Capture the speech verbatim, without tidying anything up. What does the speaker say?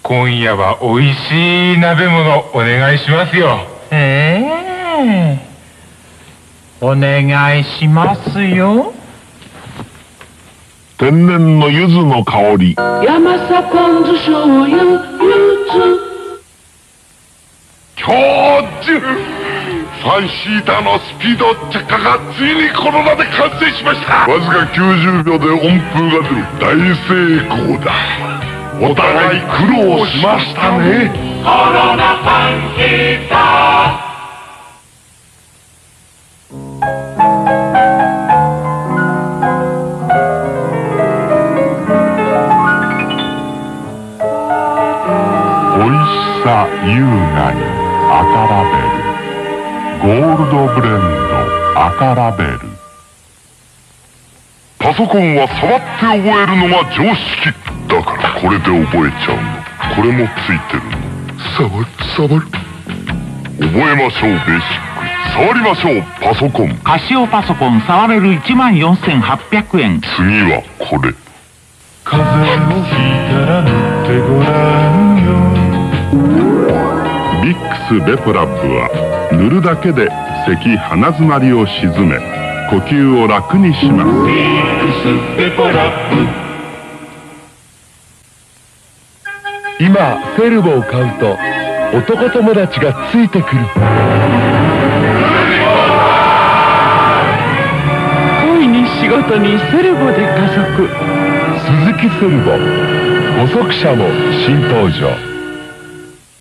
今夜はおいしい鍋物お願いしますよ。 ええお願いしますよ。 天然の柚子の香り。 山佐ポン酢醤油柚子。 教授、ファンシータのスピード着火がついにこの場で完成しました。わずかきゅうじゅうびょうで温風が出る大成功だ。お互い苦労しましたね。 コロナファンシータ。 おいしさ優雅に赤ラベル。ゴールドブレンド赤ラベル。パソコンは触って覚えるのが常識だからこれで覚えちゃうの。これもついてるの。触る触る。覚えましょうベーシック。触りましょうパソコン。 カシオパソコン触れるいちまんよんせんはっぴゃくえん。 次はこれ。 風邪をひいたら塗ってごらんよ。 ビックスベプラブは塗るだけで咳鼻詰まりを鎮め呼吸を楽にします。 ビックスベポラップ。 今セルボを買うと男友達がついてくる。 恋に仕事にセルボで加速。 鈴木セルボ、ご足車も新登場。